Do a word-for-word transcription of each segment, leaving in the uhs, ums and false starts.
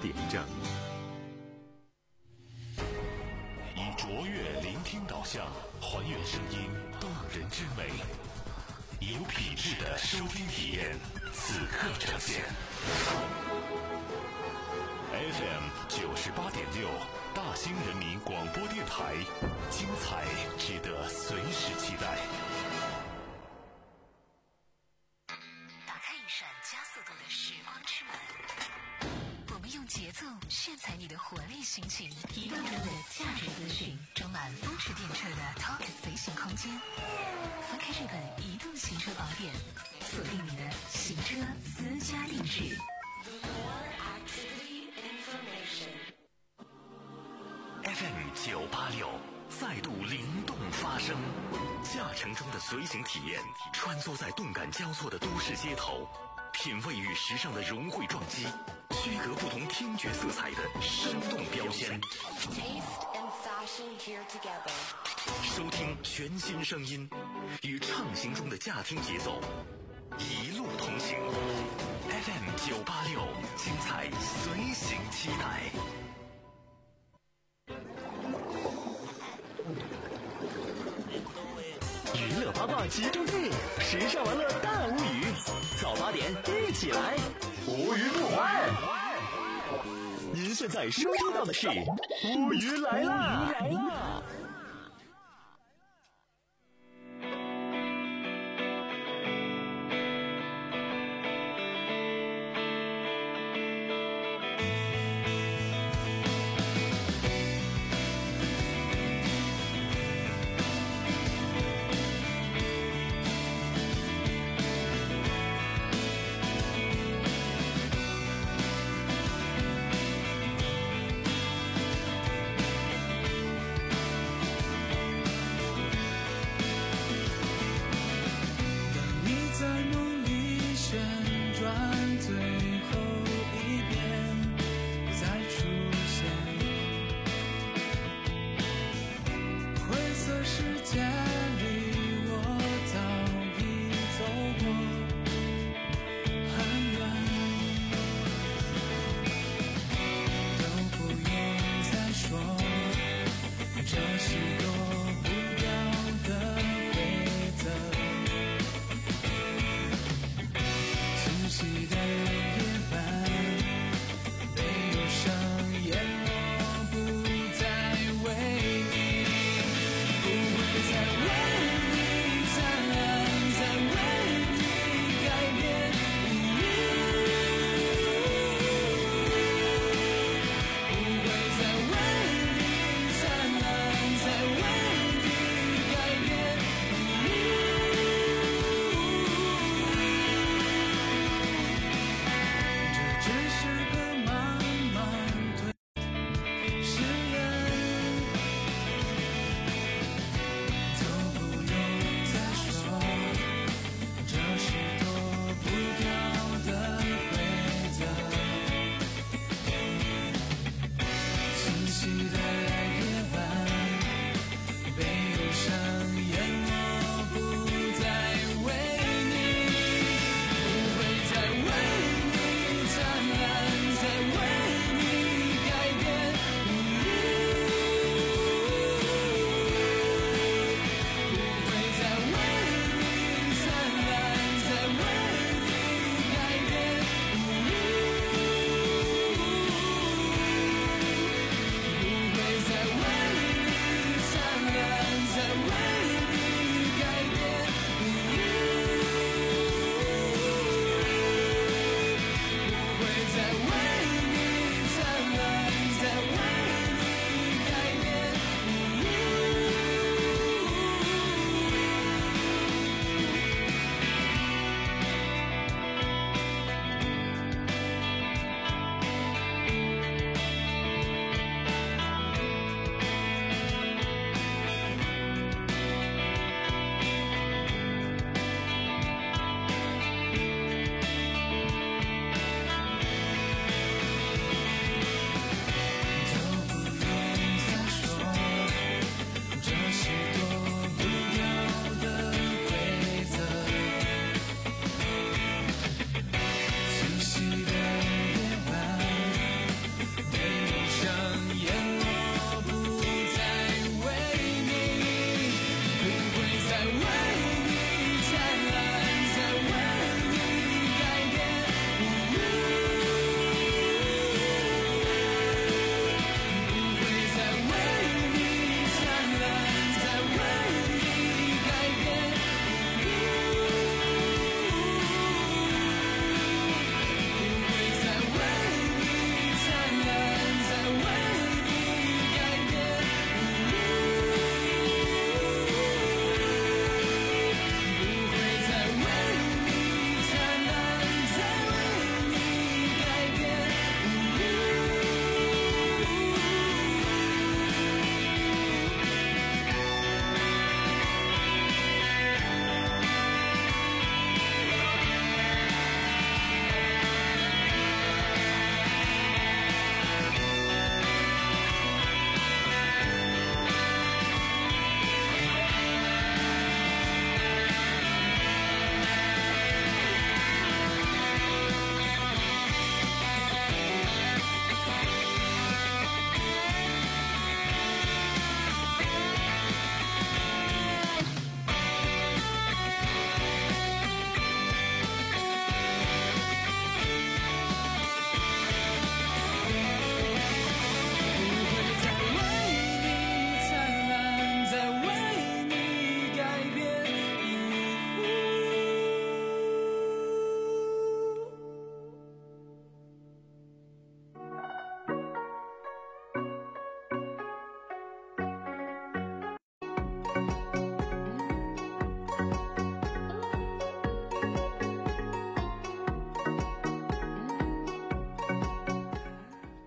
点正。 以卓越聆听导向，还原声音动人之美，有品质的收听体验，此刻呈现。F M 九十八点六，大兴人民广播电台，精彩值得随时期待。 打开一扇加速度的时光之门，我们用节奏炫彩你的活力心情，移动中的价值资讯，装满风驰电掣的 Talk 随行空间。翻开日本移动行车宝典，锁定你的行车私家定制。 F M 九八六再度灵动发声，驾乘中的随行体验，穿梭在动感交错的都市街头，品味与时尚的融汇撞击，区隔不同听觉色彩的生动标签。收听全新声音，与畅行中的驾听节奏，一路同行。F M 九八六，精彩随行期待。 娱乐八卦集中地，时尚玩乐大无语。早八点一起来，无语不欢。您现在收听到的是无语来啦！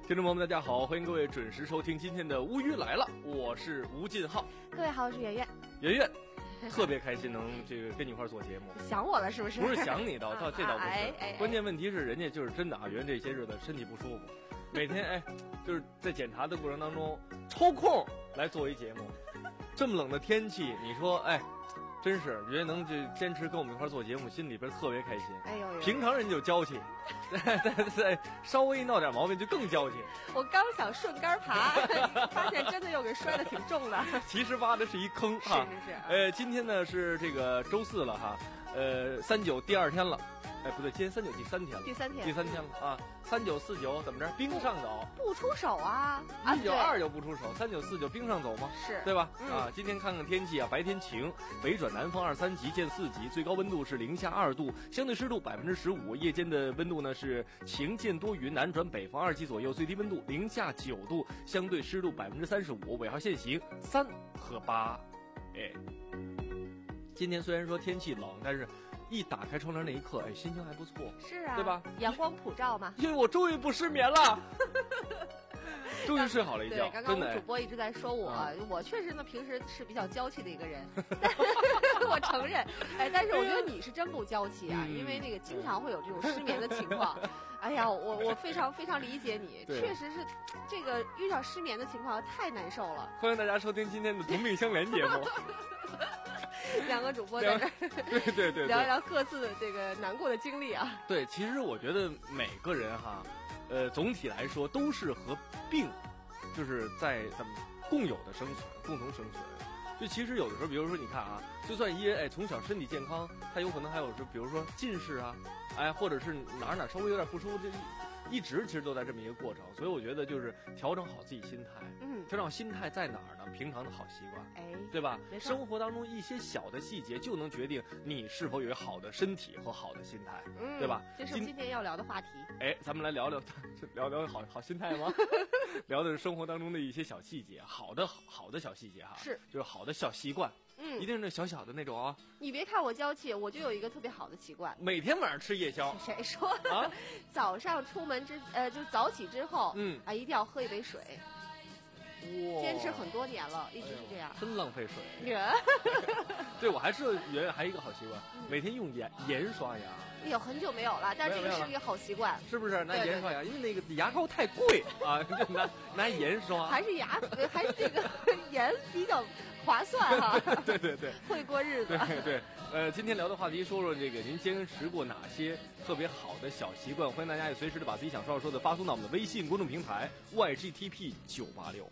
听众朋友们，大家好，欢迎各位准时收听今天的乌鱼来了，我是吴进浩。 各位好，我是圆圆。 圆圆，特别开心能这个跟你一块儿做节目。 想我了是不是？ 不是想你的，倒这倒不是。 哎哎哎关键问题是人家就是真的啊，圆圆这些日子身体不舒服，每天哎就是在检查的过程当中抽空来做一节目。这么冷的天气，你说哎。真是觉得能就坚持跟我们一块做节目，心里边特别开心。 哎呦呦， 平常人就娇气，再再再稍微闹点毛病就更娇气。 我刚想顺杆爬，发现真的又给摔得挺重的。 其实挖的是一坑哈。 是是是。 呃，今天呢是这个周四了哈，呃，三九第二天了。哎，不对，今天三九第三天了， 第三天， 第三天了啊！三九四九怎么着？冰上走， 不出手啊！ 一九二又不出手，三九四九冰上走吗？ 是， 对吧？ 嗯、 啊，今天看看天气啊，白天晴，北转南风二三级见四级，最高温度是零下二度，相对湿度百分之十五，夜间的温度呢是晴见多云，南转北风二级左右，最低温度零下九度，相对湿度百分之三十五，尾号限行三和八。哎，今天虽然说天气冷，但是。一打开窗帘那一刻，哎，心情还不错。 是啊， 对吧？ 阳光普照嘛。 因为我终于不失眠了，终于睡好了一觉。 对，刚刚我们主播一直在说我，嗯、我确实呢平时是比较娇气的一个人，我承认。哎，但是我觉得你是真不娇气啊，嗯、因为那个经常会有这种失眠的情况。哎呀，我我非常非常理解你，确实是这个遇到失眠的情况太难受了。 欢迎大家收听今天的同病相怜节目。 两个主播在这儿， 对对 对, 对， 聊一聊各自的这个难过的经历啊。 对，其实我觉得每个人哈，呃，总体来说都是和病，就是在咱们共有的生存，共同生存。就其实有的时候，比如说你看啊，就算一人哎从小身体健康，他有可能还有是比如说近视啊，哎，或者是哪哪稍微有点不舒服，这一直其实都在这么一个过程。所以我觉得就是调整好自己心态，嗯，调整好心态在哪儿呢？平常的好习惯，哎，对吧？生活当中一些小的细节就能决定你是否有好的身体和好的心态，嗯，对吧？ 这是今天要聊的话题。 哎，咱们来聊聊聊聊好好心态吗？聊的是生活当中的一些小细节，好的好的小细节哈， 是就是好的小习惯。嗯，一定是小小的那种啊。 你别看我娇气，我就有一个特别好的习惯， 每天晚上吃夜宵。 谁说啊？早上出门之呃，就是早起之后，嗯啊，一定要喝一杯水。哇，坚持很多年了，一直是这样。 哎、真浪费水。对，我还是原来还有一个好习惯，每天用盐盐刷牙。 哎呦，很久没有了，但这个是一个好习惯， 是不是？拿盐刷牙，因为那个牙膏太贵啊，就拿拿盐刷。 还是牙，还是这个盐比较划算哈。 对对对， 会过日子。 对对，呃，今天聊的话题，说说这个您坚持过哪些特别好的小习惯？欢迎大家也随时的把自己想说要说的发送到我们的微信公众平台 Y G T P 九八六。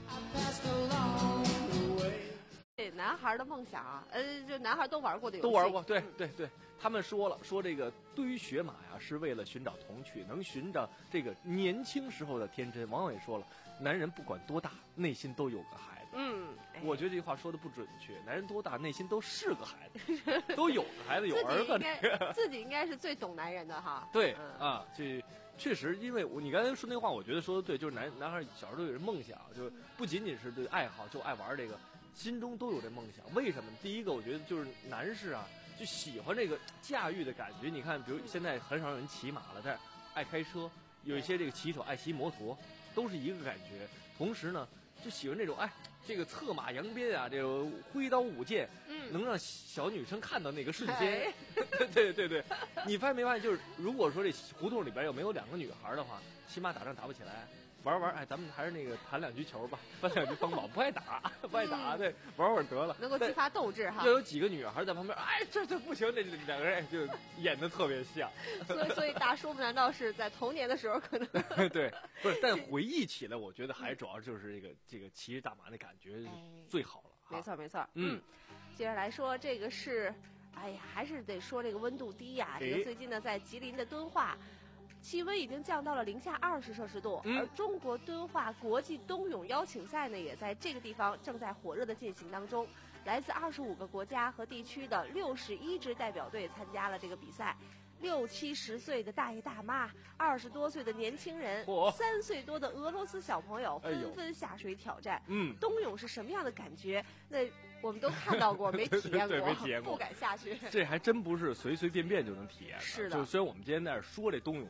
男孩的梦想啊，呃，就男孩都玩过的游戏， 都玩过，对对对。他们说了，说这个对于学马呀，是为了寻找童趣，能寻找这个年轻时候的天真。王伟说了，男人不管多大，内心都有个孩子。嗯，哎、我觉得这句话说的不准确，男人多大，内心都是个孩子，都有个孩子，有儿子。 自己应该自己应该是最懂男人的哈。 对、嗯、啊，这确实，因为我你刚才说那话，我觉得说的对，就是男男孩小时候都有梦想，就不仅仅是对爱好，就爱玩这个。心中都有这梦想，为什么？第一个，我觉得就是男士啊，就喜欢这个驾驭的感觉。你看，比如现在很少有人骑马了，但是爱开车，有一些这个骑手爱骑摩托，都是一个感觉。同时呢，就喜欢这种哎，这个策马扬鞭啊，这个挥刀舞剑，嗯，能让小女生看到那个瞬间。对对对对，你发现没发现？就是如果说这胡同里边有没有两个女孩的话，骑马打仗打不起来。玩玩，哎，咱们还是那个弹两局球吧，翻两局方宝，不爱打，不爱打，对，玩玩得了， 能够激发斗志哈。 要有几个女孩在旁边，哎，这这不行，这两个人就演得特别像。 所以，所以大叔们难道是在童年的时候可能？ 对，不是，但回忆起来，我觉得还主要就是这个这个骑着大马那感觉最好了。 没错，没错。嗯，接着来说，这个是，哎呀，还是得说这个温度低呀。这个最近呢，在吉林的敦化。气温已经降到了零下二十摄氏度，嗯、而中国敦化国际冬泳邀请赛呢，也在这个地方正在火热的进行当中。来自二十五个国家和地区的六十一支代表队参加了这个比赛。六七十岁的大爷大妈，二十多岁的年轻人，三岁多的俄罗斯小朋友纷纷下水挑战。嗯，冬泳是什么样的感觉？那我们都看到过，没体验过， 对，没体验过， 不敢下去。 这还真不是随随便便就能体验的。 是的， 就虽然我们今天在这说这冬泳啊，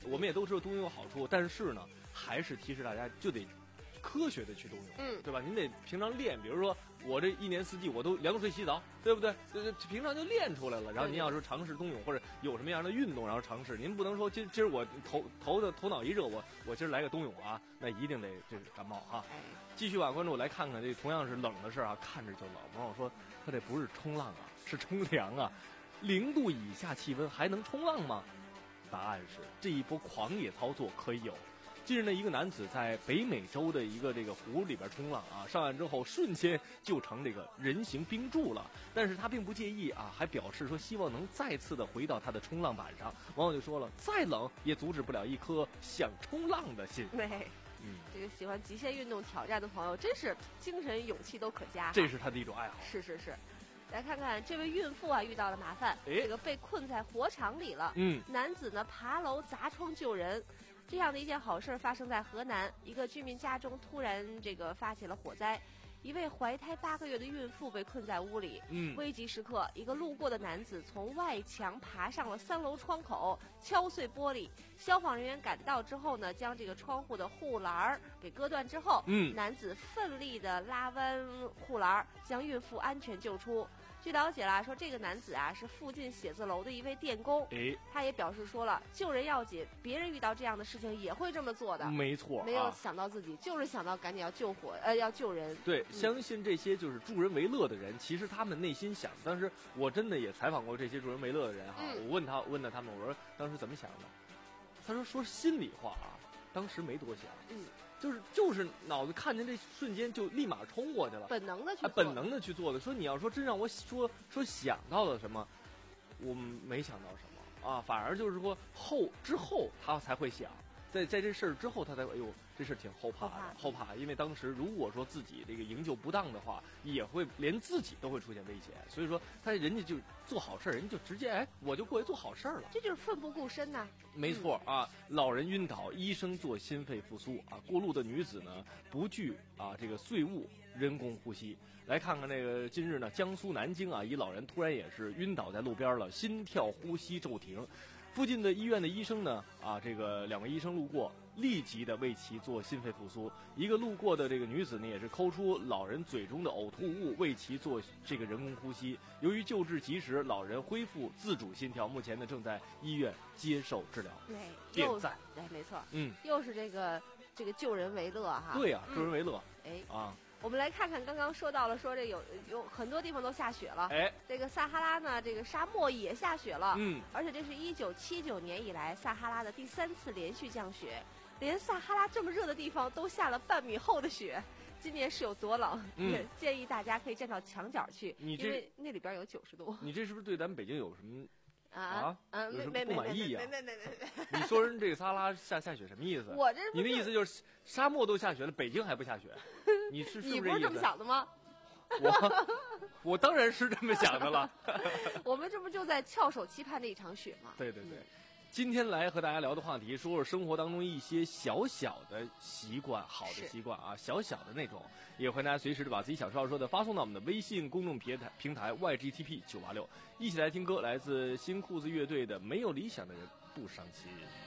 我们也都知道冬泳有好处，但是呢，还是提示大家就得科学的去冬泳， 嗯， 对吧？您得平常练，比如说我这一年四季我都凉水洗澡，对不对？呃，平常就练出来了。然后您要是尝试冬泳或者有什么样的运动，然后尝试，您不能说今今儿我头头的头脑一热，我我今儿来个冬泳啊，那一定得这是感冒哈。继续往关注来看看这同样是冷的事儿啊，看着就冷。网友说他这不是冲浪啊，是冲凉啊，零度以下气温还能冲浪吗？答案是这一波狂野操作可以有。近日呢，一个男子在北美洲的一个这个湖里边冲浪啊，上岸之后瞬间就成这个人形冰柱了。但是他并不介意啊，还表示说希望能再次的回到他的冲浪板上。网友就说了，再冷也阻止不了一颗想冲浪的心。 对， 嗯， 这个喜欢极限运动挑战的朋友，真是精神勇气都可嘉。 这是他的一种爱好。 是是是。来看看这位孕妇啊，遇到了麻烦，这个被困在火场里了。 嗯， 男子呢爬楼砸窗救人。这样的一件好事发生在河南，一个居民家中突然这个发起了火灾，一位怀胎八个月的孕妇被困在屋里。 嗯， 危急时刻，一个路过的男子从外墙爬上了三楼窗口，敲碎玻璃。消防人员赶到之后呢，将这个窗户的护栏给割断之后， 嗯， 男子奋力的拉弯护栏，将孕妇安全救出。据了解啦，说这个男子啊是附近写字楼的一位电工， 哎， 他也表示说了，救人要紧，别人遇到这样的事情也会这么做的。 没错、啊， 没有想到自己，就是想到赶紧要救火，呃，要救人。 对，嗯、相信这些就是助人为乐的人，其实他们内心想，当时我真的也采访过这些助人为乐的人哈， 嗯、 我问他问了他们，我说当时怎么想的？他说说心里话啊，当时没多想， 嗯。 就是就是脑子看见这瞬间就立马冲过去了， 本能的去、 啊，本能的去做的。说你要说真让我说说想到了什么，我没想到什么啊，反而就是说后之后他才会想，在在这事儿之后他才会，哎呦，这事儿挺后怕的，后怕，后怕，因为当时如果说自己这个营救不当的话，也会连自己都会出现危险。所以说他人家就做好事儿，人家就直接哎，我就过去做好事儿了， 这就是奋不顾身呐、啊。 没错啊，老人晕倒，医生做心肺复苏啊。过路的女子呢，不惧啊这个碎物，人工呼吸。来看看这个今日呢，江苏南京啊，一老人突然也是晕倒在路边了，心跳呼吸骤停。附近的医院的医生呢，啊，这个两位医生路过，立即的为其做心肺复苏。一个路过的这个女子呢，也是抠出老人嘴中的呕吐物，为其做这个人工呼吸。由于救治及时，老人恢复自主心跳，目前呢正在医院接受治疗。 对， 点赞， 对，没错， 嗯， 又是这个这个救人为乐哈。 对呀、啊，助人为乐。 哎、 嗯，啊。 我们来看看，刚刚说到了，说这有有很多地方都下雪了。 哎， 这个撒哈拉呢，这个沙漠也下雪了。 嗯， 而且这是一九七九年以来撒哈拉的第三次连续降雪，连撒哈拉这么热的地方都下了半米厚的雪。今年是有多冷？ 嗯， 建议大家可以站到墙角去， 你因为那里边有九十度。 你这是不是对咱们北京有什么？ 啊啊， 有什么不满意呀？ 没没没没没。 你说人这个撒哈拉下下雪什么意思？ 我这你的意思就是沙漠都下雪了，北京还不下雪？你是你不是这么想的吗？ 我我当然是这么想的了。 我们这不就在翘首期盼那一场雪吗？ 对对对。今天来和大家聊的话题，说说生活当中一些小小的习惯，好的习惯啊，小小的那种，也欢迎大家随时的把自己想说要说的发送到我们的微信公众平台平台 Y G T P 九八六，一起来听歌，来自新裤子乐队的《没有理想的人不伤心》。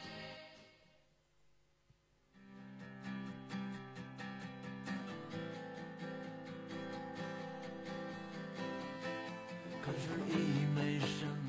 可是已没什么。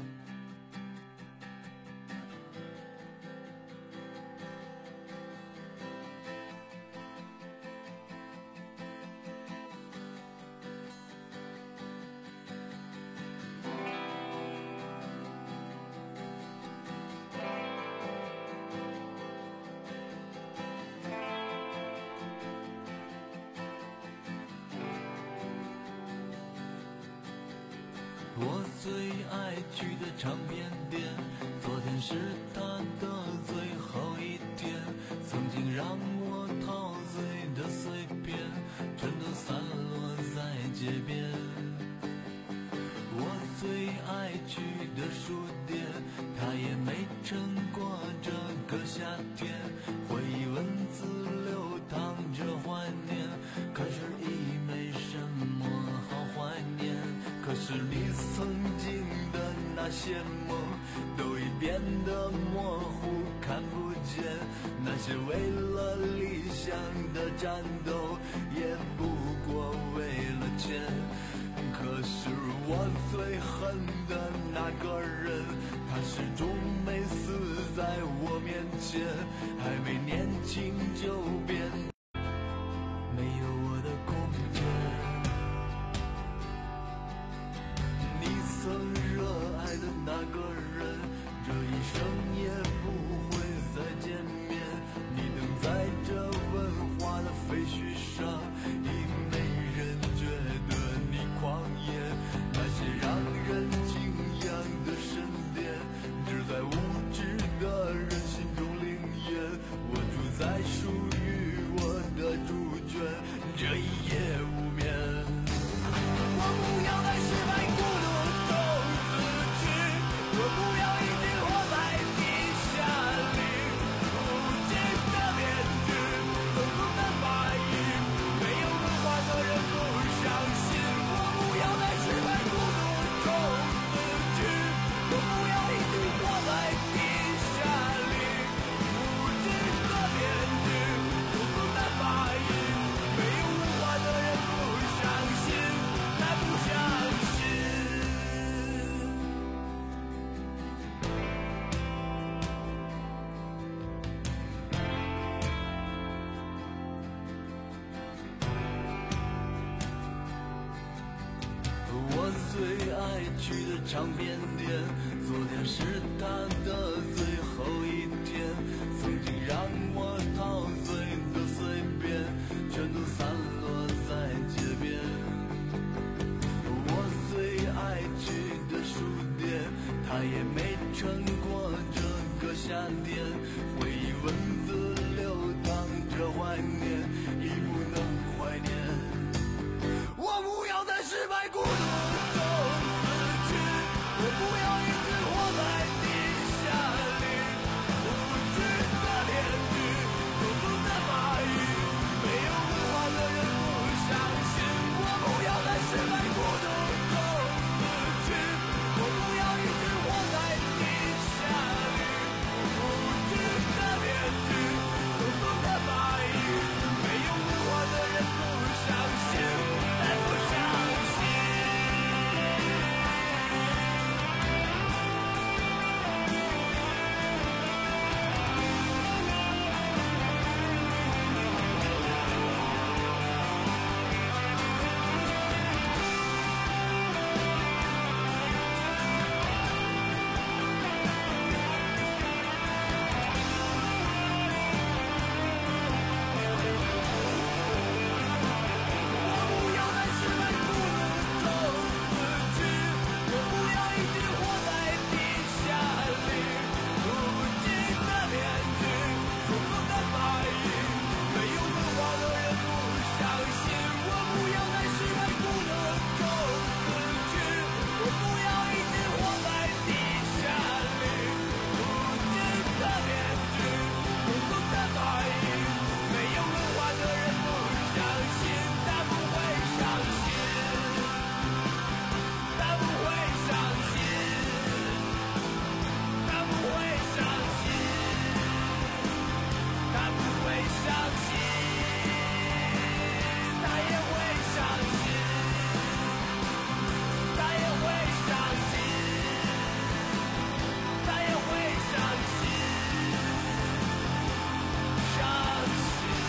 我最爱去的唱片店，昨天是它的最后一天。曾经让我陶醉的碎片，全都散落在街边。我最爱去的书店，它也没撑过这个夏天。回忆文字流淌着怀念，可是已没什么好怀念。可是你曾经的那些梦，都已变得模糊看不见，那些为了理想的战斗，也不过为了钱。可是我最恨的那个人，他始终没死在我面前，还没年轻就变没有我的空间。你曾热爱的那个人，这一生也不会再见面。你等在这文化的废墟上，已没人觉得你狂野。那些让人敬仰的神殿，只在无知的人心中灵验。我住在属于我的主角，这一夜无眠。我不要在失败孤独中死去，我不要一直活在地下里，无尽的面具，层层的白衣，没有文化的人不相信。我不要在失败孤独中死去，我不要一直活在地下里，无尽的面具，层层的白衣，没有文化的人不相信，再不相信。我最爱去的唱片店，昨天是他的最后一天，曾经让我陶醉的随便，全都散落在街边。我最爱去的书店，它也没撑过这个夏天，回忆文字流淌着怀念，已不能怀念。我不要在失败孤独中死去，我不要一直活在地下里，无知的面具，层层的白衣，没有文化的人不相信。我不要在失败孤独中死去，我不要一直活在地下里，无知的面具，层层的白衣，没有文化的人不相信，再不相信。我不要在失败孤独中死去，我不要一直活在地下里，无尽的面具，层层的白衣，没有文化的人不相信。我不要在失败孤独中死去，我不要一直活在地下里，无尽的面具，层层的白衣，没有文化的人不相信，他不会相信，他不会相信，他不会相信，他不会相信，他也会相信，他也会相信，他也会相信，相信。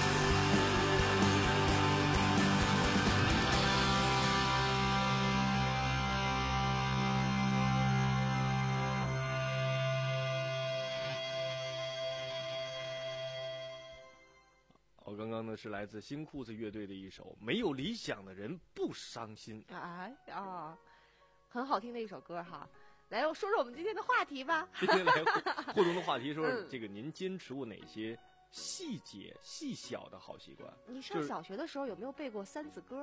我刚刚呢是来自新裤子乐队的一首《没有理想的人不伤心》。 哎啊，很好听的一首歌哈。来，说说我们今天的话题吧。 今天来互互动的话题说， 嗯这个您坚持过哪些细节细小的好习惯？ 你就是上小学的时候有没有背过三字歌？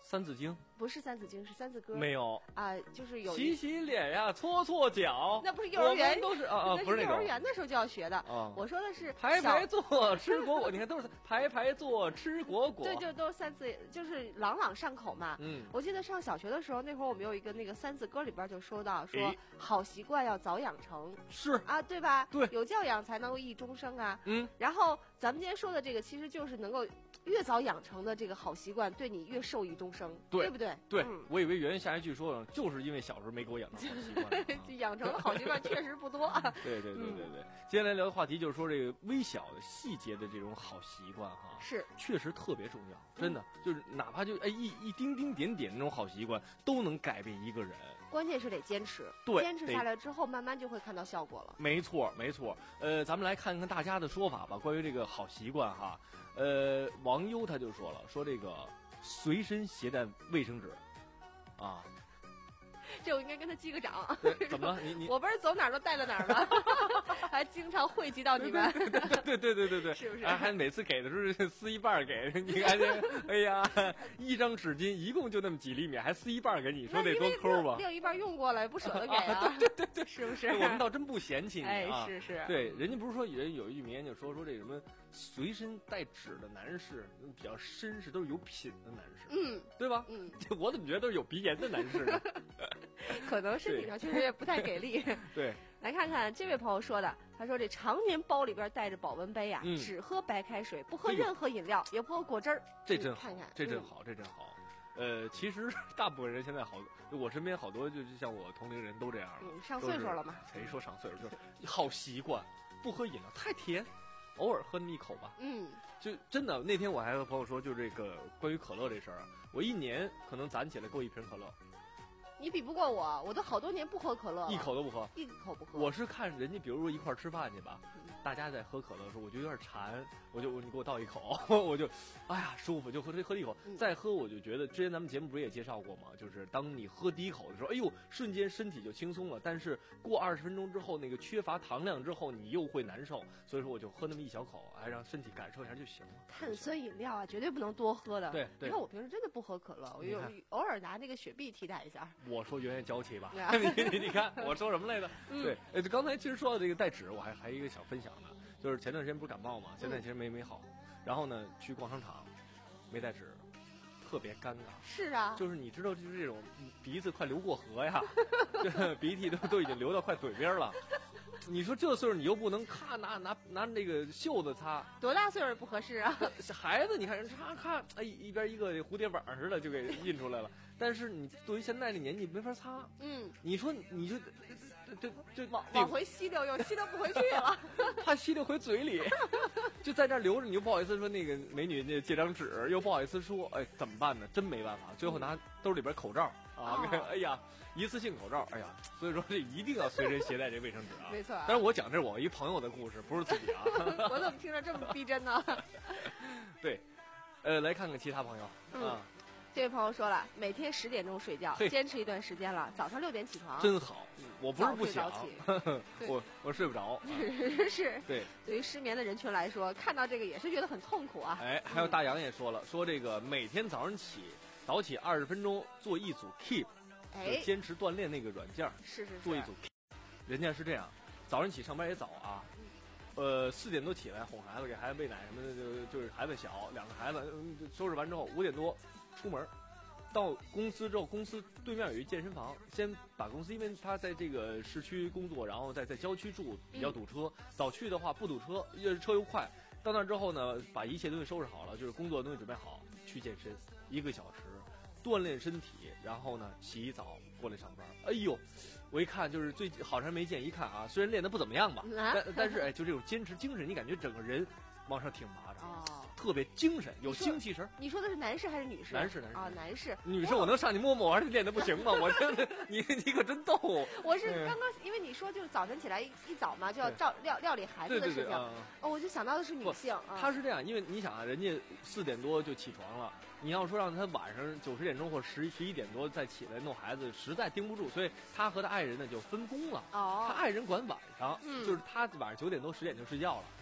三字经不是三字经，是三字歌。 没有啊，就是有洗洗脸呀，搓搓脚。 那不是幼儿园都是啊啊，不是那种幼儿园的时候就要学的。 啊， 我说的是排排坐吃果果，你看都是排排坐吃果果。 对，就都是三字，就是朗朗上口嘛。 嗯， 我记得上小学的时候，那会儿我们有一个那个三字歌里边就说到说好习惯要早养成。 是啊，对吧？ 对， 有教养才能够益终生啊。 嗯， 然后咱们今天说的这个，其实就是能够越早养成的这个好习惯，对你越受益终生， 对对不对？ 对， 嗯、 我以为原下一句说就是因为小时候没给我养成好习惯， 就养成的好习惯确实不多啊。 对对对对对，嗯、接下来聊的话题就是说这个微小的细节的这种好习惯哈， 是确实特别重要，真的、嗯、就是哪怕就哎一一丁丁点点那种好习惯，都能改变一个人。 关键是得坚持， 对， 坚持下来之后，慢慢就会看到效果了。 没错，没错。呃，咱们来看看大家的说法吧，关于这个好习惯哈。呃，王优他就说了，说这个随身携带卫生纸，啊。 这我应该跟他击个掌。 怎么了？你你我不是走哪儿都带到哪儿吗？还经常汇集到你们。 对对对对对对， 是不是？ 还还每次给的时候撕一半给，你看这，哎呀，一张纸巾一共就那么几厘米，还撕一半给你，说得多抠吧？ 另一半用过了，不舍得给啊。 对对对对， 是不是？ 我们倒真不嫌弃你啊。 哎，是是。 对，人家不是说人有一句名言就说说这什么随身带纸的男士比较绅士，都是有品的男士， 嗯， 对吧？ 嗯， 我怎么觉得都是有鼻炎的男士呢？ 可能身体上确实也不太给力。 对， 来看看这位朋友说的，他说这常年包里边带着保温杯呀、啊嗯， 只喝白开水，不喝任何饮料，也不喝果汁儿。 这真好， 看看这真好，这真好。呃，其实大部分人现在好，我身边好多就是像我同龄人都这样了， 嗯，上岁数了嘛。 谁说上岁数就是好习惯，不喝饮料太甜，偶尔喝那么一口吧。 嗯， 就真的那天我还和朋友说，就这个关于可乐这事儿啊，我一年可能攒起来够一瓶可乐。 你比不过我，我都好多年不喝可乐了， 一口都不喝， 一口不喝。 我是看人家，比如说一块儿吃饭去吧，嗯、大家在喝可乐的时候，我就有点馋，我就你给我倒一口，我就，哎呀舒服，就喝这喝一口， 嗯、 再喝我就觉得，之前咱们节目不是也介绍过吗？就是当你喝第一口的时候，哎呦，瞬间身体就轻松了，但是过二十分钟之后，那个缺乏糖量之后，你又会难受，所以说我就喝那么一小口，哎，让身体感受一下就行了。 碳酸饮料啊，绝对不能多喝的。 对对。 你看我平时真的不喝可乐，我有偶尔拿那个雪碧替代一下。 我说圆圆娇气吧，你你你看我说什么来着？ 嗯、 对，呃，刚才其实说到这个带纸，我还还有一个想分享的，就是前段时间不是感冒嘛，现在其实没没好，然后呢去逛商场，没带纸，特别尴尬。 是啊， 就是你知道，就是这种鼻子快流过河呀，这鼻涕都都已经流到快嘴边了。你说这岁数你又不能咔拿拿拿那个袖子擦， 多大岁数不合适啊？ 孩子，你看人咔咔，哎，一边一个蝴蝶网似的就给印出来了。但是你对于现在这年纪没法擦， 嗯， 你说你就这这往往回吸溜又吸溜不回去了， 怕吸溜回嘴里，就在这留着，你又不好意思说那个美女那借张纸，又不好意思说，哎，怎么办呢？真没办法，最后拿兜里边口罩啊， 哦、 哎呀，一次性口罩，哎呀，所以说这一定要随身携带这卫生纸啊， 没错。 但是我讲这是我一朋友的故事，不是自己啊。 我怎么听着这么逼真呢？ 对，呃，来看看其他朋友、 嗯、 啊。 这位朋友说了，每天十点钟睡觉，坚持一段时间了，早上六点起床， 真好。我不是不想，我我睡不着。啊、 是， 对， 对于失眠的人群来说，看到这个也是觉得很痛苦啊。 哎，还有大洋也说了，说这个每天早上起早起二十分钟做一组 Keep， 哎， 坚持锻炼那个软件， 是是是， 做一组 Keep。人家是这样，早上起上班也早啊。呃，四点多起来哄孩子，给孩子喂奶什么的，就就是孩子小，两个孩子、嗯、收拾完之后，五点多出门，到公司之后，公司对面有一健身房，先把公司，因为他在这个市区工作，然后在在郊区住，比较堵车。嗯、早去的话不堵车，车又快。到那之后呢，把一切东西收拾好了，就是工作的东西准备好，去健身一个小时，锻炼身体，然后呢洗澡过来上班。哎呦！我一看就是最好长没见，一看啊，虽然练得不怎么样吧， 啊、 但但是哎，就这种坚持精神，你感觉整个人往上挺拔着， 哦， 特别精神，有精气神。 你说的是男士还是女士？ 男士，男士啊，男士。 女士，我能上去摸摸，我还是练得不行吗？我真的，你你可真逗。 我是刚刚因为你说就是早晨起来一一早嘛，就要照料料理孩子的事情， 对对对啊、 哦，我就想到的是女性。啊、 她是这样，因为你想啊，人家四点多就起床了。你要说让他晚上九十点钟或十十一点多再起来弄孩子，实在盯不住，所以他和他爱人呢就分工了。 哦， 他爱人管晚上， 嗯、 就是他晚上九点多十点就睡觉了，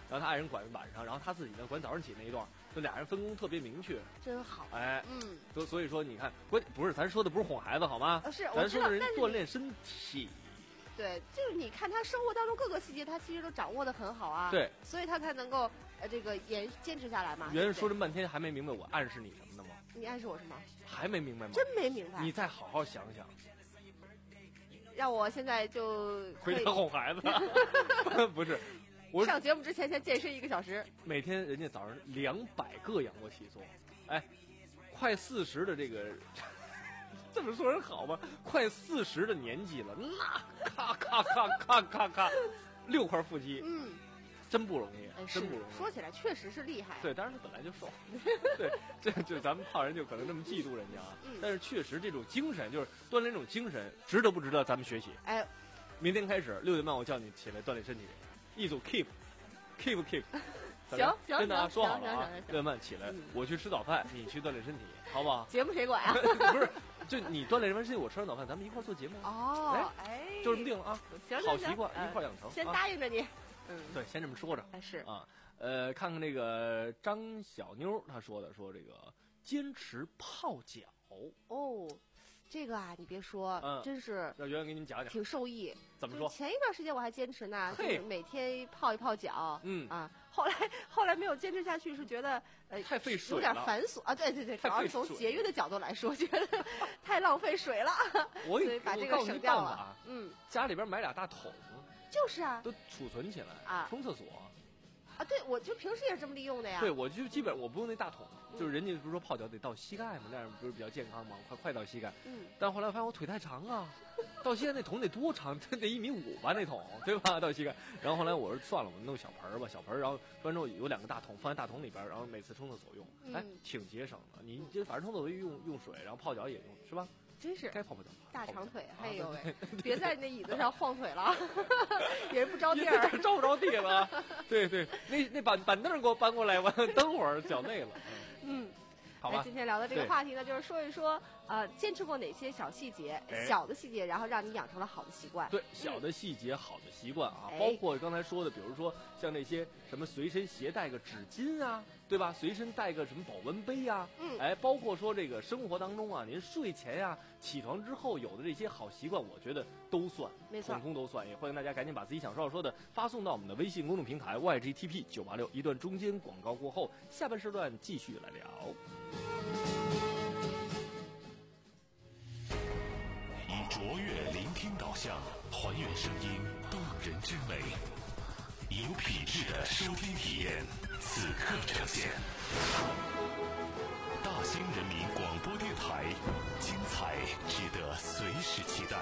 然后他爱人管晚上，然后他自己呢管早上起那一段，就俩人分工特别明确。 真好。 哎， 嗯， 所所以说你看，关不是咱说的不是哄孩子好吗？ 呃、是， 咱说的人但是锻炼身体。 对，就是你看他生活当中各个细节，他其实都掌握的很好啊。 对， 所以他才能够呃这个延坚持下来嘛。 原来说这么半天还没明白我暗示你什么呢吗？ 你暗示我什么？ 还没明白吗？ 真没明白。 你再好好想想。 让我现在就回家哄孩子。不是，我上节目之前先健身一个小时。 每天人家早上两百个仰卧起坐，哎，快四十的这个。这么说人好吗？快四十的年纪了，那咔咔咔咔咔咔，六块腹肌， 嗯， 真不容易， 哎、 真不容易。 说起来确实是厉害。 对，当然他本来就瘦，对，这就咱们胖人就可能这么嫉妒人家啊。 嗯、 但是确实这种精神，就是锻炼这种精神，值得不值得咱们学习？ 哎， 明天开始六点半我叫你起来锻炼身体，一组 keep，keep keep。 行行， 真的啊，说好了啊， 六点半起来， 嗯、 我去吃早饭，你去锻炼身体，好不好？ 节目谁管啊？ 不是。就你锻炼完身体，我吃完早饭，咱们一块儿做节目。 哦，哎， 就这么定了啊！ 行， 好习惯一块儿养成。 先答应着你。 嗯，对，先这么说着。 哎，是啊，呃，看看这个张小妞她说的，说这个坚持泡脚。 哦，这个啊，你别说， 嗯， 真是让圆圆给你们讲讲， 挺受益。 怎么说？ 前一段时间我还坚持呢，就是每天泡一泡脚。 嗯啊，后来后来没有坚持下去，是觉得呃太费水有点繁琐啊。对对对，主要是从节约的角度来说，觉得太浪费水了。 我所以把这个省掉了。嗯， 家里边买俩大桶。 就是啊， 都储存起来啊， 冲厕所。 啊，对，我就平时也是这么利用的呀。 对，我就基本我不用那大桶，就是人家不是说泡脚得到膝盖嘛，那样不是比较健康吗？快快到膝盖。 嗯。 但后来我发现我腿太长啊，到膝盖那桶得多长？得一米五吧那桶，对吧？到膝盖。然后后来我说算了，我弄小盆儿吧，小盆儿，然后说完之后有两个大桶，放在大桶里边，然后每次冲厕所用， 嗯、 哎，挺节省的。你就反正冲厕所用用水，然后泡脚也用，是吧？ 真是该泡泡脚， 大长腿， 啊、 哎呦喂，别在那椅子上晃腿了，也是不着地儿， 着不着地了。对对，那那板板凳给我搬过来，我等会儿脚累了。 嗯， 好吧。 今天聊的这个话题呢，就是说一说呃，坚持过哪些小细节、哎、小的细节，然后让你养成了好的习惯。 对，小的细节、嗯、好的习惯啊， 哎、 包括刚才说的，比如说像那些什么随身携带个纸巾啊。对吧？随身带个什么保温杯呀、啊？ 嗯， 哎，包括说这个生活当中啊，您睡前呀、啊、起床之后有的这些好习惯，我觉得都算， 没错， 统统都算。也欢迎大家赶紧把自己想说要说的发送到我们的微信公众平台 Y G T P 九八六。一段中间广告过后，下半时段继续来聊。 以卓越聆听导向，还原声音动人之美，有品质的收听体验。此刻呈现，大兴人民广播电台，精彩值得随时期待。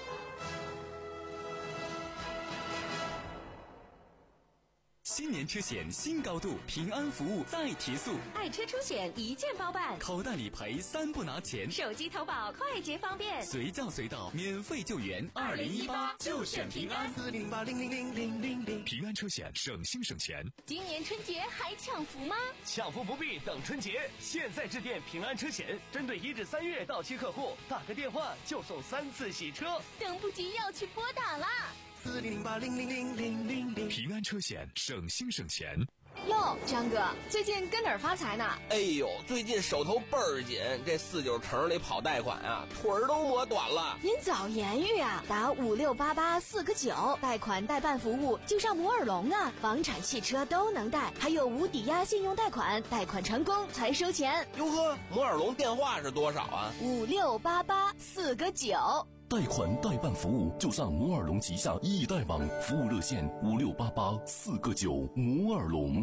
新年车险新高度，平安服务再提速， 爱车出险一键包办， 口袋理赔三不拿钱， 手机投保快捷方便， 随叫随到免费救援。 二零一八就选平安， 四零八零零零零零零。 平安车险省心省钱。 今年春节还抢福吗？ 抢福不必等春节，现在致电平安车险，针对一至三月到期客户，打个电话就送三次洗车， 等不及要去拨打啦。 四零零八零零零零零零。 平安车险省心省钱。 哟，张哥，最近跟哪儿发财呢？ 哎呦，最近手头倍儿紧，这四九城里跑贷款啊，腿儿都磨短了。 您早言语啊，打五六八八四个九，贷款代办服务就上摩尔龙啊，房产、汽车都能贷，还有无抵押信用贷款，贷款成功才收钱。 哟呵，摩尔龙电话是多少啊？ 五六八八四个九。 贷款代办服务就上摩尔龙旗下易贷网，服务热线五六八八四个九。摩尔龙。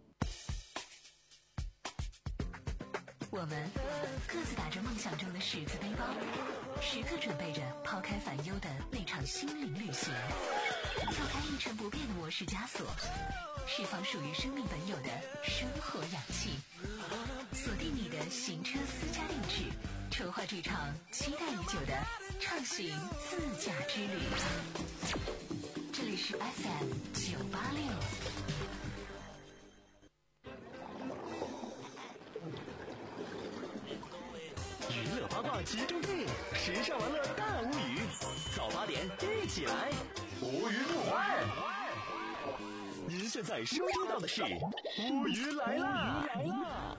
我们各自打着梦想中的十字背包，时刻准备着抛开烦忧的那场心灵旅行，跳开一成不变的模式枷锁，释放属于生命本有的生活氧气，锁定你的行车私家定制，筹划这场期待已久的畅行自驾之旅。这里是 F M 九八六。 娱乐八卦集中地，时尚玩乐大无语，早八点一起来，无语不欢。您您现在收听到的是乌鱼来啦！来啦！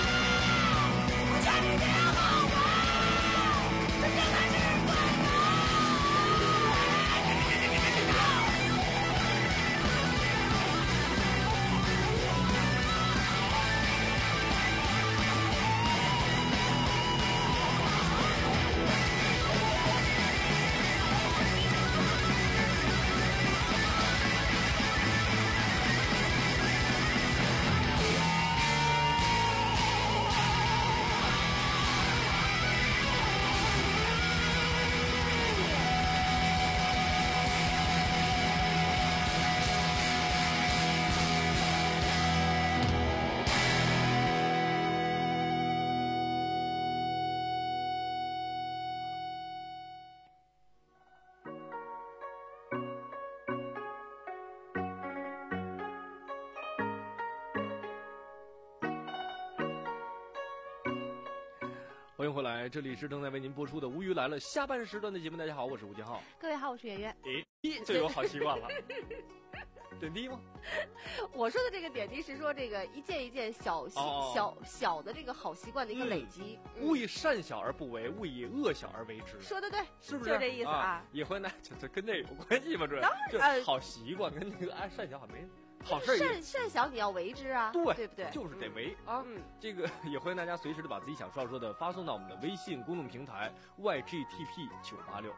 我劝你别后悔，真正才是最美。 欢迎回来，这里是正在为您播出的《无语来了》下半时段的节目。大家好，我是吴金浩。 各位好，我是圆圆。 诶，这有好习惯了。点滴吗？ 我说的这个点滴是说这个一件一件小、哦、小小的这个好习惯的一个累积。 嗯嗯、勿以善小而不为，勿以恶小而为之。 说的对， 是不是？ 就这意思啊。 啊也会呢，这这跟这有关系吗？这当然， 就好习惯跟那个爱善小好没。好事善善小你要为之啊， 对对不对？ 就是得为、 嗯、 啊。嗯，这个也欢迎大家随时的把自己想说说的发送到我们的微信公众平台 Y G T P 九八六。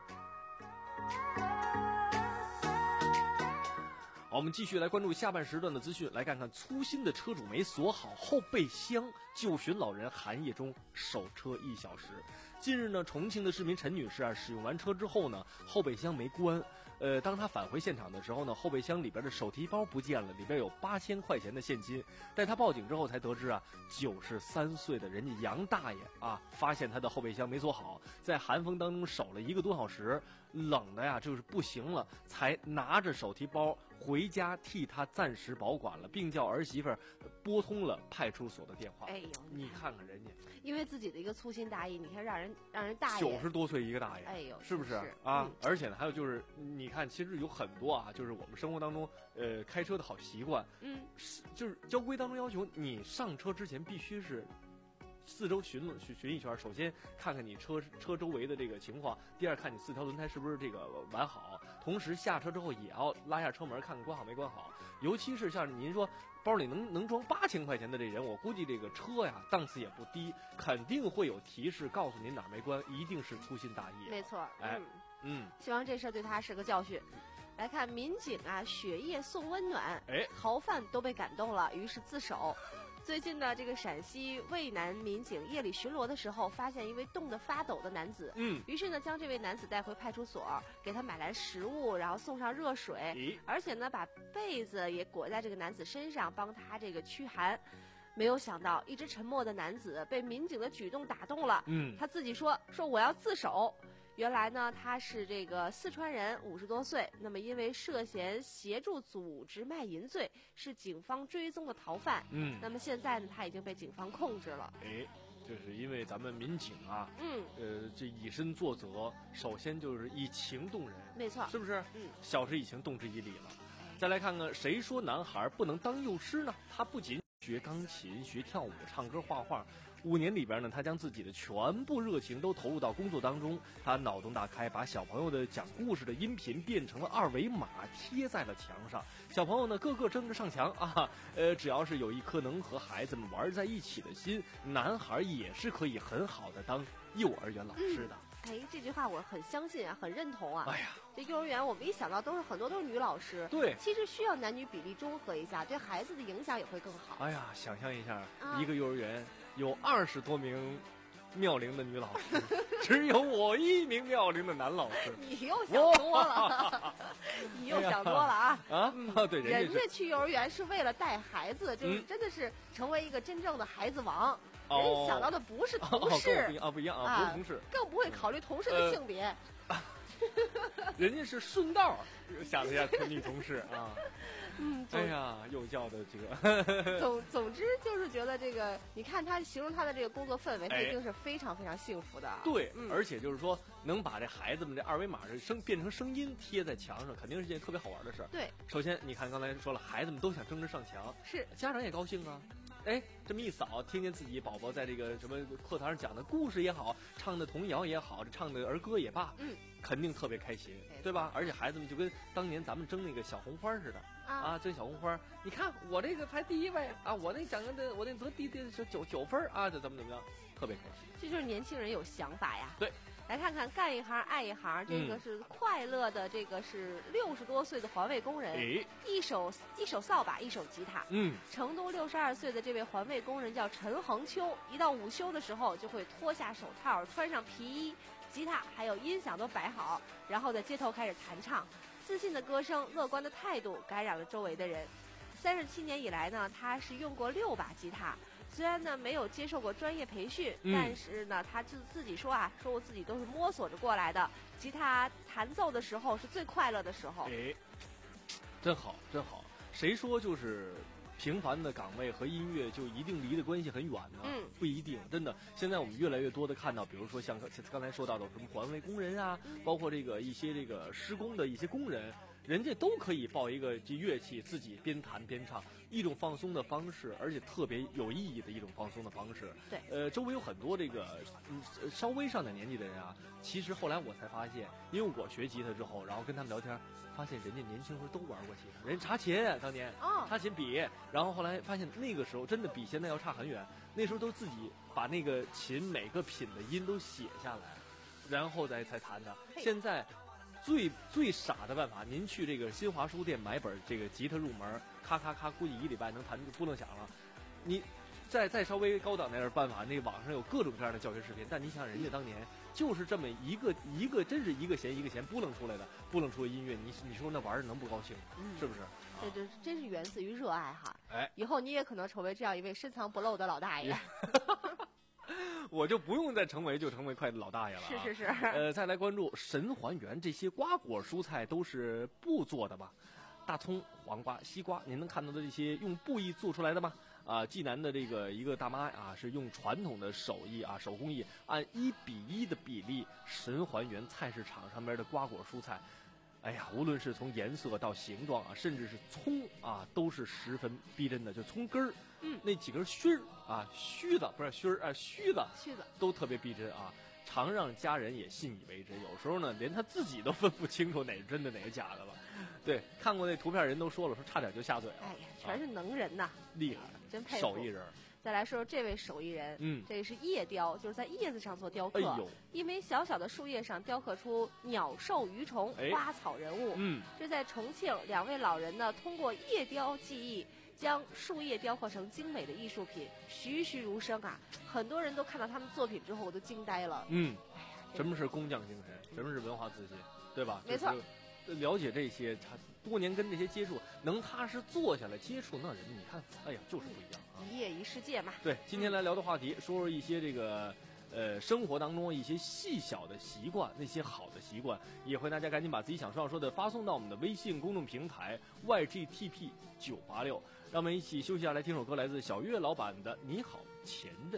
好，我们继续来关注下半时段的资讯，来看看粗心的车主没锁好后备箱，救寻老人寒夜中守车一小时。近日呢，重庆的市民陈女士啊，使用完车之后呢，后备箱没关。呃，当他返回现场的时候呢，后备箱里边的手提包不见了，里边有八千块钱的现金。待他报警之后才得知啊，九十三岁的人家杨大爷啊，发现他的后备箱没锁好，在寒风当中守了一个多小时，冷的呀就是不行了，才拿着手提包回家替他暂时保管了，并叫儿媳妇拨通了派出所的电话。 哎呦， 你看看人家， 因为自己的一个粗心大意，你看让人让人大爷九十多岁一个大爷， 哎呦， 是不是， 是啊、 嗯？ 而且呢，还有就是，你看，其实有很多啊，就是我们生活当中，呃，开车的好习惯， 嗯， 就是交规当中要求你上车之前必须是四周巡巡巡一圈，首先看看你车车周围的这个情况，第二看你四条轮胎是不是这个完好，同时下车之后也要拉下车门看看关好没关好，尤其是像您说包里能能装八千块钱的这人，我估计这个车呀档次也不低，肯定会有提示告诉您哪儿没关，一定是粗心大意。 没错， 哎， 嗯， 嗯希望这事儿对他是个教训。来看民警啊，雪夜送温暖， 哎， 逃犯都被感动了，于是自首。最近呢，这个陕西渭南民警夜里巡逻的时候，发现一位冻得发抖的男子， 嗯， 于是呢，将这位男子带回派出所，给他买来食物，然后送上热水，而且呢，把被子也裹在这个男子身上，帮他这个驱寒。没有想到，一直沉默的男子被民警的举动打动了， 嗯， 他自己说说我要自首。原来呢，他是这个四川人，五十多岁。那么因为涉嫌协助组织卖淫罪，是警方追踪的逃犯。 嗯， 那么现在呢，他已经被警方控制了。 哎，就是因为咱们民警啊， 嗯， 呃，这以身作则，首先就是以情动人， 没错， 是不是？ 嗯， 晓之以情，动之以理了。再来看看，谁说男孩不能当幼师呢？他不仅学钢琴、学跳舞、唱歌、画画。五年里边呢，他将自己的全部热情都投入到工作当中。他脑洞大开，把小朋友的讲故事的音频变成了二维码，贴在了墙上。小朋友呢，个个争着上墙啊！呃，只要是有一颗能和孩子们玩在一起的心，男孩也是可以很好的当幼儿园老师的。 嗯、哎，这句话我很相信啊，很认同啊。 哎呀， 这幼儿园我们一想到都是很多都是女老师， 对， 其实需要男女比例中和一下，对孩子的影响也会更好。 哎呀，想象一下， 啊、 一个幼儿园有二十多名妙龄的女老师，只有我一名妙龄的男老师。 你又想多了，你又想多了啊！ 啊， 嗯、 对， 人家去幼儿园是为了带孩子，就是真的是成为一个真正的孩子王。 嗯、 人家想到的不是同事， 哦、啊，不一样啊，不是同事， 更不会考虑同事的性别。 呃人家是顺道想了一下女同事啊， 嗯， 哎呀，幼教的这个总总之就是觉得这个，你看他形容他的这个工作氛围，他一定是非常非常幸福的。 对， 嗯、 而且就是说能把这孩子们这二维码是声变成声音贴在墙上，肯定是件特别好玩的事儿。 对， 首先你看刚才说了，孩子们都想争着上墙， 是家长也高兴啊。哎，这么一扫，听见自己宝宝在这个什么课堂上讲的故事也好，唱的童谣也好，唱的儿歌也罢， 嗯， 肯定特别开心，对吧？而且孩子们就跟当年咱们争那个小红花似的啊, 啊，争小红花，你看我这个排第一位啊，我那奖的我那得第第九九分啊，这怎么怎么样，特别开心。 这就是年轻人有想法呀。 对。 来看看干一行爱一行，这个是快乐的，这个是六十多岁的环卫工人， 嗯、 一手一手扫把，一手吉他。 嗯， 成都六十二岁的这位环卫工人叫陈恒秋，一到午休的时候就会脱下手套，穿上皮衣，吉他还有音响都摆好，然后在街头开始弹唱，自信的歌声、乐观的态度感染了周围的人。三十七年以来呢，他是用过六把吉他。虽然呢没有接受过专业培训， 嗯、 但是呢他就自己说啊，说我自己都是摸索着过来的。吉他弹奏的时候是最快乐的时候。 哎，真好，真好。谁说就是平凡的岗位和音乐就一定离的关系很远呢？ 嗯， 不一定，真的。现在我们越来越多的看到，比如说像刚才说到的什么环卫工人啊，包括这个一些这个施工的一些工人，人家都可以抱一个这乐器，自己边弹边唱，一种放松的方式，而且特别有意义的一种放松的方式。 对， 呃，周围有很多这个嗯稍微上点年纪的人啊，其实后来我才发现，因为我学吉他之后，然后跟他们聊天，发现人家年轻时候都玩过吉他，人查琴当年， 哦， 查琴笔，然后后来发现那个时候真的比现在要差很远，那时候都自己把那个琴每个品的音都写下来，然后再才弹的。现在最最傻的办法，您去这个新华书店买本这个吉他入门，咔咔咔，估计一礼拜能弹不能响了。你再再稍微高档点的办法，那网上有各种各样的教学视频，但你想人家当年就是这么一个一个，真是一个弦一个弦拨楞出来的，拨楞出的音乐，你你说那玩意儿能不高兴吗？ 嗯、 是不是？ 这这真是源自于热爱哈。 哎， 以后你也可能成为这样一位深藏不露的老大爷。 我就不用再成为就成为快老大爷了、啊。 是是是。 呃，再来关注神还原，这些瓜果蔬菜都是布做的吧？大葱、黄瓜、西瓜，您能看到的这些用布艺做出来的吗？啊，济南的这个一个大妈啊，是用传统的手艺啊，手工艺，按一比一的比例神还原菜市场上面的瓜果蔬菜。哎呀，无论是从颜色到形状啊，甚至是葱啊，都是十分逼真的。就葱根儿， 嗯， 那几根须儿啊，须子不是须儿啊，须子， 须子都特别逼真啊，常让家人也信以为真。有时候呢，连他自己都分不清楚哪是真的哪是假的了。对，看过那图片人都说了，说差点就下嘴了。 哎呀，全是能人呐， 厉害， 真佩服， 手艺人。 再来说说这位手艺人， 嗯， 这是叶雕，就是在叶子上做雕刻。 哎呦， 一枚小小的树叶上雕刻出鸟兽鱼虫、 哎、 花草人物。 嗯， 这在重庆，两位老人呢，通过叶雕技艺，将树叶雕刻成精美的艺术品，栩栩如生啊！很多人都看到他们作品之后，我都惊呆了。 嗯，哎呀，什么是工匠精神？什么是文化自信？对吧？ 没错。 了解这些，他多年跟这些接触，能踏实坐下来接触，那人你看，哎呀，就是不一样啊！ 一业一世界嘛。 对，今天来聊的话题，说说一些这个呃生活当中一些细小的习惯，那些好的习惯，也欢迎大家赶紧把自己想说要说的发送到我们的微信公众平台 Y G T P 九八六，让我们一起休息下来，听首歌，来自小岳老板的《你好前任》。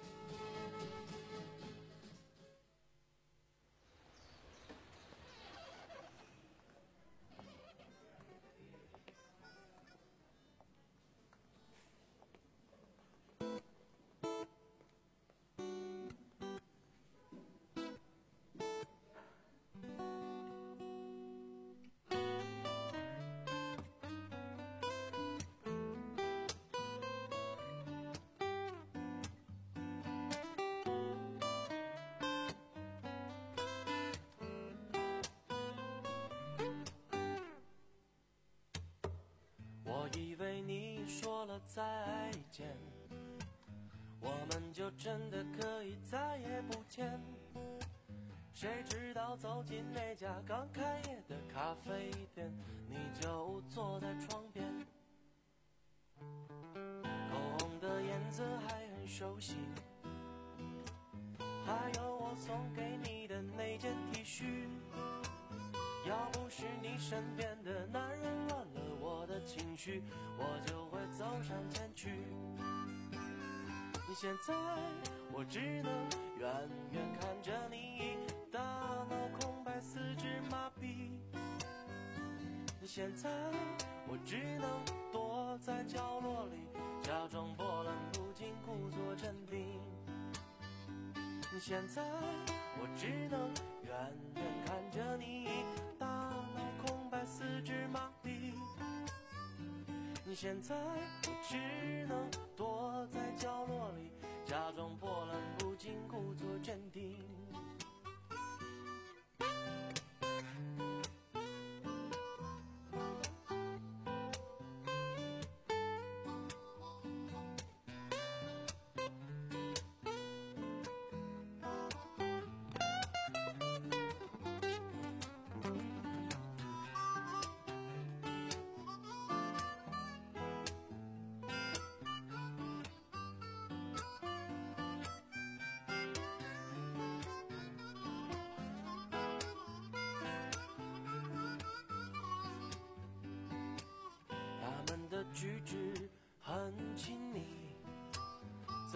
再见，我们就真的可以再也不见。谁知道走进那家刚开业的咖啡店，你就坐在窗边，口红的颜色还很熟悉，还有我送给你的那件 T 恤。要不是你身边的男人乱了我的情绪，我就会走上前去。你现在我只能远远看着你，大脑空白，四肢麻痹。你现在我只能躲在角落里，假装波澜不惊，故作镇定。你现在我只能远远看着你，大脑空白，四肢麻痹。你现在我只能躲在角落里，假装波澜不惊，故作镇定。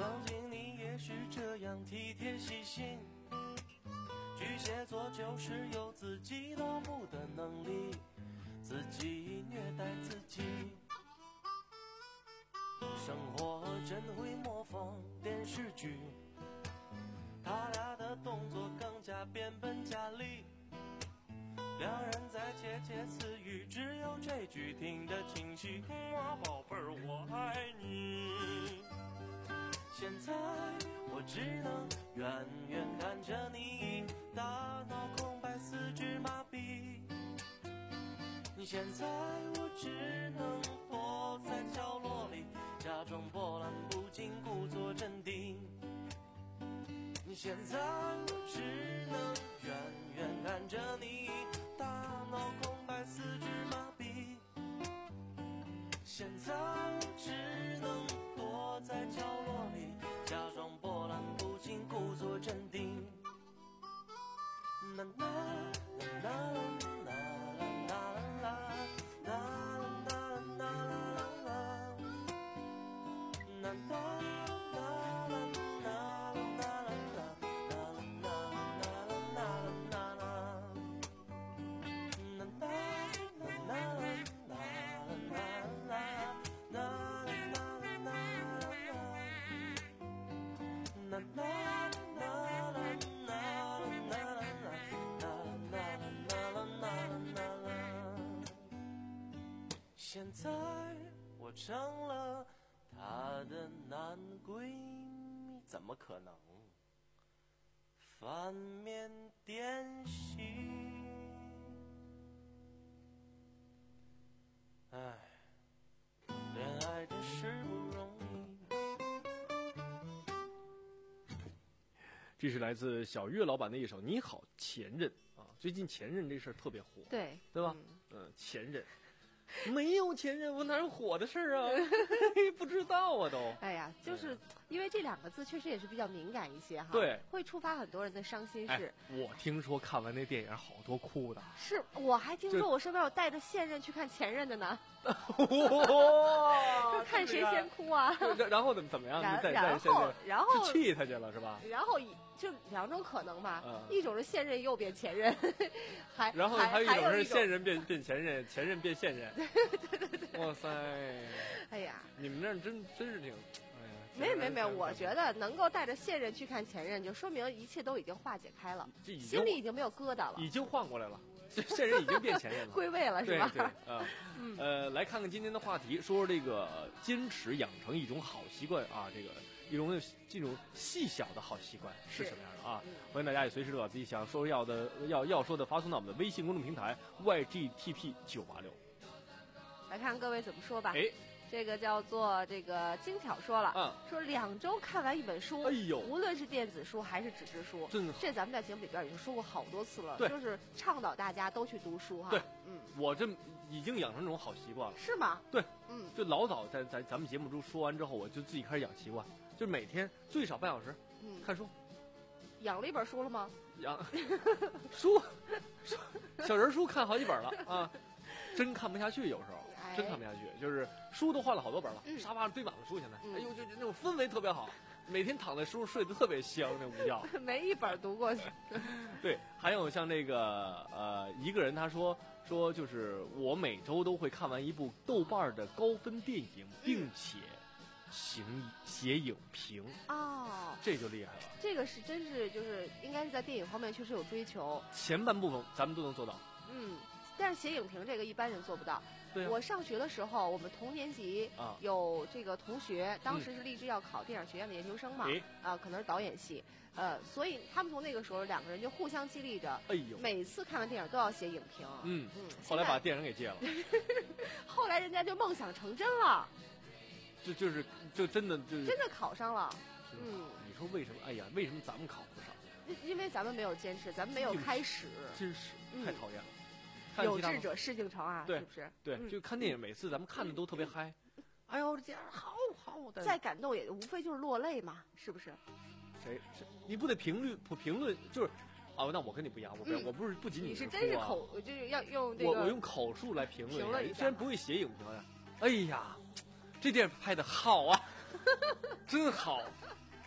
曾经你也是这样体贴细心，巨蟹座就是有自己脑补的能力，自己虐待自己。生活真会模仿电视剧，他俩的动作更加变本加厉，两人在窃窃私语，只有这句听得清晰，啊宝贝儿我爱你。现在我只能远远看着你，大脑空白四肢麻痹，现在我只能躲在角落里，假装波澜不惊，故作镇定。现在我只能远远看着你，大脑空白四肢麻痹，现在我只能躲在角落里，假装波澜不惊，故作镇定。啦啦啦啦现在我成了她的男闺蜜，怎么可能？反面典型。唉，恋爱真是不容易。 这是来自小岳老板的一首《你好前任》啊，最近前任这事儿特别火， 对对吧？嗯，呃、前任。没有前任，我哪有火的事儿啊？不知道啊，都。 哎呀，就是因为这两个字确实也是比较敏感一些哈， 对， 会触发很多人的伤心事。 哎、我听说看完那电影，好多哭的。 是，我还听说我身边有带着现任去看前任的呢。 哇！ 看谁先哭啊？ 然后怎么怎么样？ 然再然后然后是气他去了是吧？ 然后就两种可能嘛， 嗯、 一种是现任又变前任，还然后还有一种是一种现任变变前任，前任变现任。 对对对。 哇塞！ 哎呀， 你们那真真是挺，哎呀， 没有没有没有，我觉得能够带着现任去看前任，就说明一切都已经化解开了，心里已经没有疙瘩了， 已经换过来了，现任已经变前任了， 归位了是吧？ 对对啊，嗯、呃，来看看今天的话题，说说这个坚持养成一种好习惯啊，这个一种这种细小的好习惯是什么样的啊？欢迎大家也随时把自己想说要的要要说的发送到我们的微信公众平台 Y G T P 九八六。 来看各位怎么说吧。 哎， 这个叫做这个精巧说了， 嗯， 说两周看完一本书， 哎呦， 无论是电子书还是纸质书， 真好。 这咱们在节目里边已经说过好多次了， 对， 就是倡导大家都去读书哈。 对， 嗯， 我这已经养成这种好习惯了。 是吗？ 对， 嗯， 就老早在在咱们节目中说完之后，我就自己开始养习惯，就每天最少半小时， 嗯， 看书。 养了一本书了吗？ 养书，小人书看好几本了啊，真看不下去，有时候。真看不下去，就是书都换了好多本了， 嗯、 沙发上堆满了书，现在， 嗯、 哎呦，就那种氛围特别好，每天躺在书上睡得特别香，那午觉。 没一本读过去。 对，还有像那个呃，一个人他说说就是我每周都会看完一部豆瓣的高分电影，并且行写影评。 哦， 这就厉害了。 这个是真是就是应该是在电影方面确实有追求。 前半部分咱们都能做到。 嗯，但是写影评这个一般人做不到。 对啊、 我上学的时候，我们同年级有这个同学，当时是立志要考电影学院的研究生嘛， 嗯、 啊，可能是导演系，呃，所以他们从那个时候两个人就互相激励着， 哎呦， 每次看完电影都要写影评。 嗯嗯，后来把电影给戒了。 后来人家就梦想成真了， 就就是就真的就真的考上了。嗯， 你说为什么？哎呀，为什么咱们考不上？ 因为咱们没有坚持，咱们没有开始。 真是太讨厌了。 嗯、有志者事竟成啊， 对是不是？ 对，嗯、就看电影，每次咱们看的都特别嗨。嗯、哎呦，这样好好的。 再感动也无非就是落泪嘛，是不是？ 谁？你不得评论不评论就是？哦，那我跟你不一样，我不、嗯、我不是不仅仅你是是、啊、 真是口，就是要用这个。 我我用口述来评论评论一下， 虽然不会写影评呀。哎呀，这电影拍的好啊，真好。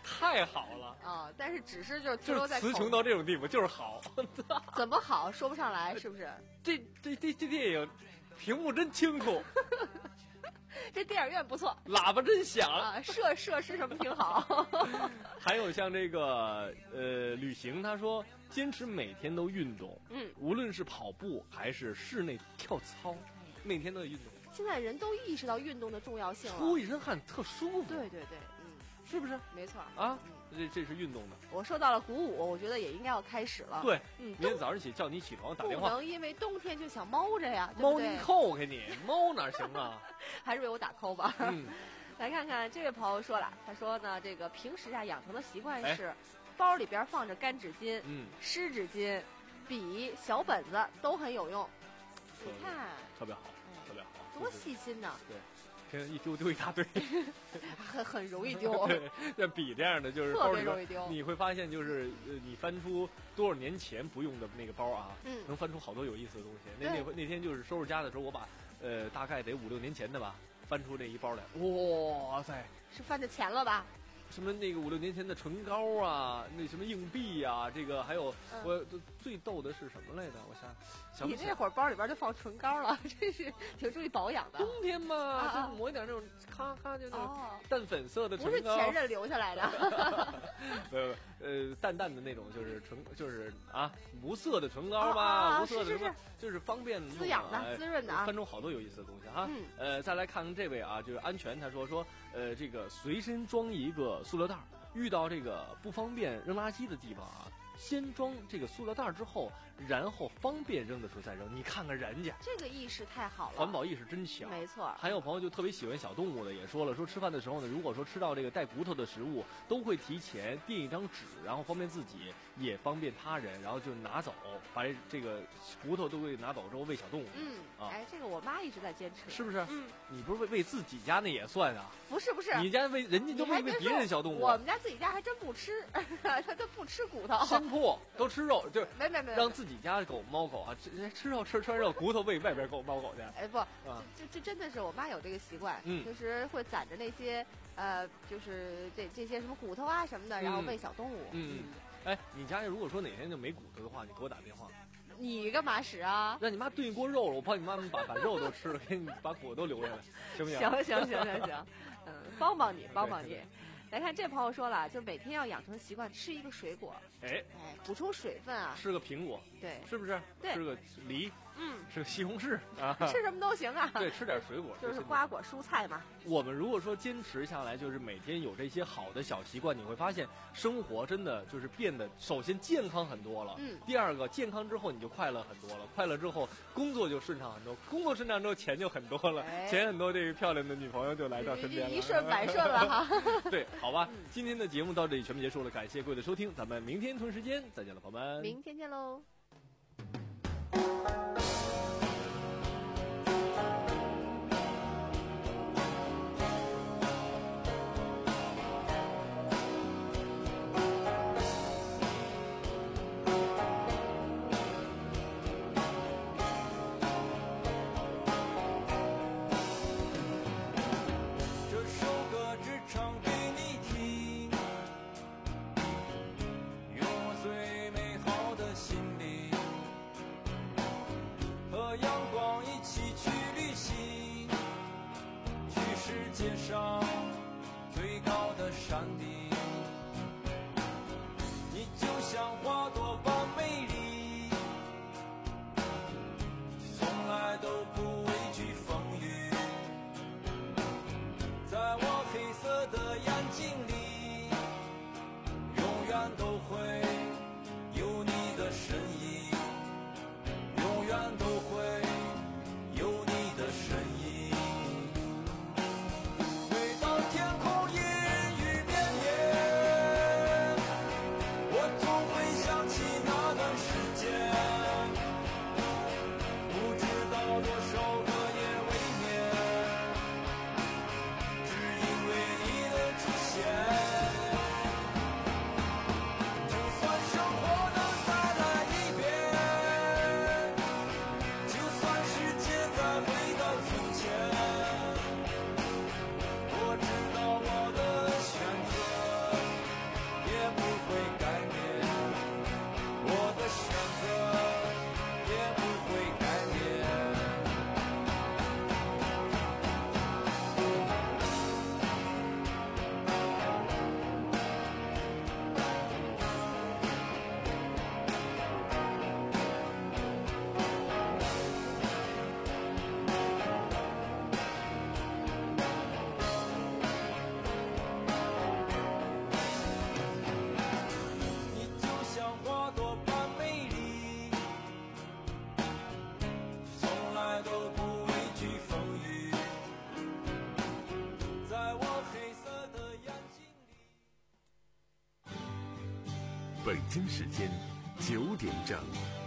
太好了啊！但是只是就就是词穷到这种地步，就是好。 怎么好说不上来，是不是？ 这这这这电影屏幕真清楚。 这电影院不错， 喇叭真响啊，设设施什么挺好。 还有像这个呃旅行，他说坚持每天都运动， 嗯， 无论是跑步还是室内跳操，每天都得运动。 现在人都意识到运动的重要性了， 出一身汗特舒服。 对对对，嗯， 是不是？ 没错啊，这这是运动的。 我受到了鼓舞，我觉得也应该要开始了。 对， 嗯， 明天早上起叫你起床打电话， 不能因为冬天就想猫着呀， 猫您扣给你，猫哪行啊？ 还是为我打 call 吧。 嗯， 来看看这位朋友说了，他说呢，这个平时啊养成的习惯是，包里边放着干纸巾、 嗯， 湿纸巾、笔、小本子都很有用。你看， 特别好，特别好， 多细心呢。 对。一丢丢一大堆， 很很容易丢。 对，像笔这样的就是特别容易丢。 你会发现，就是呃，你翻出多少年前不用的那个包啊， 嗯， 能翻出好多有意思的东西。那那那天就是收拾家的时候，我把呃大概得五六年前的吧，翻出那一包来，哇塞， 是翻着钱了吧？ 什么那个五六年前的唇膏啊，那什么硬币啊，这个还有、嗯、我最逗的是什么来着？我想想你那会儿包里边就放唇膏了，真是挺注意保养的。 冬天嘛， 啊、 就抹一点那种咔咔就那种哦淡粉色的唇膏， 不是前任留下来的。 呃呃，淡淡的那种，就是唇，就是啊，无色的唇膏吧， 啊、 无色的是是是， 就是方便滋养的、 哎、 滋润的啊。 翻出好多有意思的东西哈。 嗯、 呃，再来看看这位啊，就是安全，他说说呃，这个随身装一个塑料袋。遇到这个不方便扔垃圾的地方啊，先装这个塑料袋之后，然后方便扔的时候再扔。你看看人家这个意识太好了， 环保意识真强。 没错。 还有朋友就特别喜欢小动物的，也说了，说吃饭的时候呢，如果说吃到这个带骨头的食物，都会提前垫一张纸，然后方便自己，也方便他人，然后就拿走，把这这个骨头都给拿走之后喂小动物。 嗯， 啊， 哎，这个我妈一直在坚持， 是不是？ 嗯， 你不是喂喂自己家那也算啊？ 不是不是， 你家喂人家就喂喂别人小动物。 我们家自己家还真不吃，他都不吃骨头。 先破都吃肉，就是没没没， 让自己家狗猫狗啊吃吃肉吃吃肉，骨头喂外边狗猫狗去。 哎不，啊、这这真的是我妈有这个习惯， 嗯， 平时会攒着那些呃，就是这这些什么骨头啊什么的，然后喂小动物。 嗯，嗯哎，你家如果说哪天就没骨头的话，你给我打电话。 你干嘛使啊？ 让你妈炖一锅肉了，我帮你妈把把肉都吃了，给你把骨头留下来，行不行？ 行行行行行，嗯，帮帮你，帮帮你。来看这朋友说了，就每天要养成习惯吃一个水果， 哎哎，补充水分啊。 吃个苹果， 对， 是不是？ 对， 吃个梨， 嗯， 吃个西红柿啊， 吃什么都行啊。 对，吃点水果， 就是瓜果蔬菜嘛。 我们如果说坚持下来，就是每天有这些好的小习惯，你会发现生活真的就是变得，首先健康很多了， 嗯， 第二个健康之后你就快乐很多了，快乐之后工作就顺畅很多，工作顺畅之后钱就很多了， 哎、 钱很多，这个漂亮的女朋友就来到身边了， 一顺百顺了哈。 对，好吧，嗯、今天的节目到这里全部结束了，感谢各位的收听，咱们明天同一时间再见了，朋友们， 明天见喽。 每当天空阴雨绵绵北京时间九点整。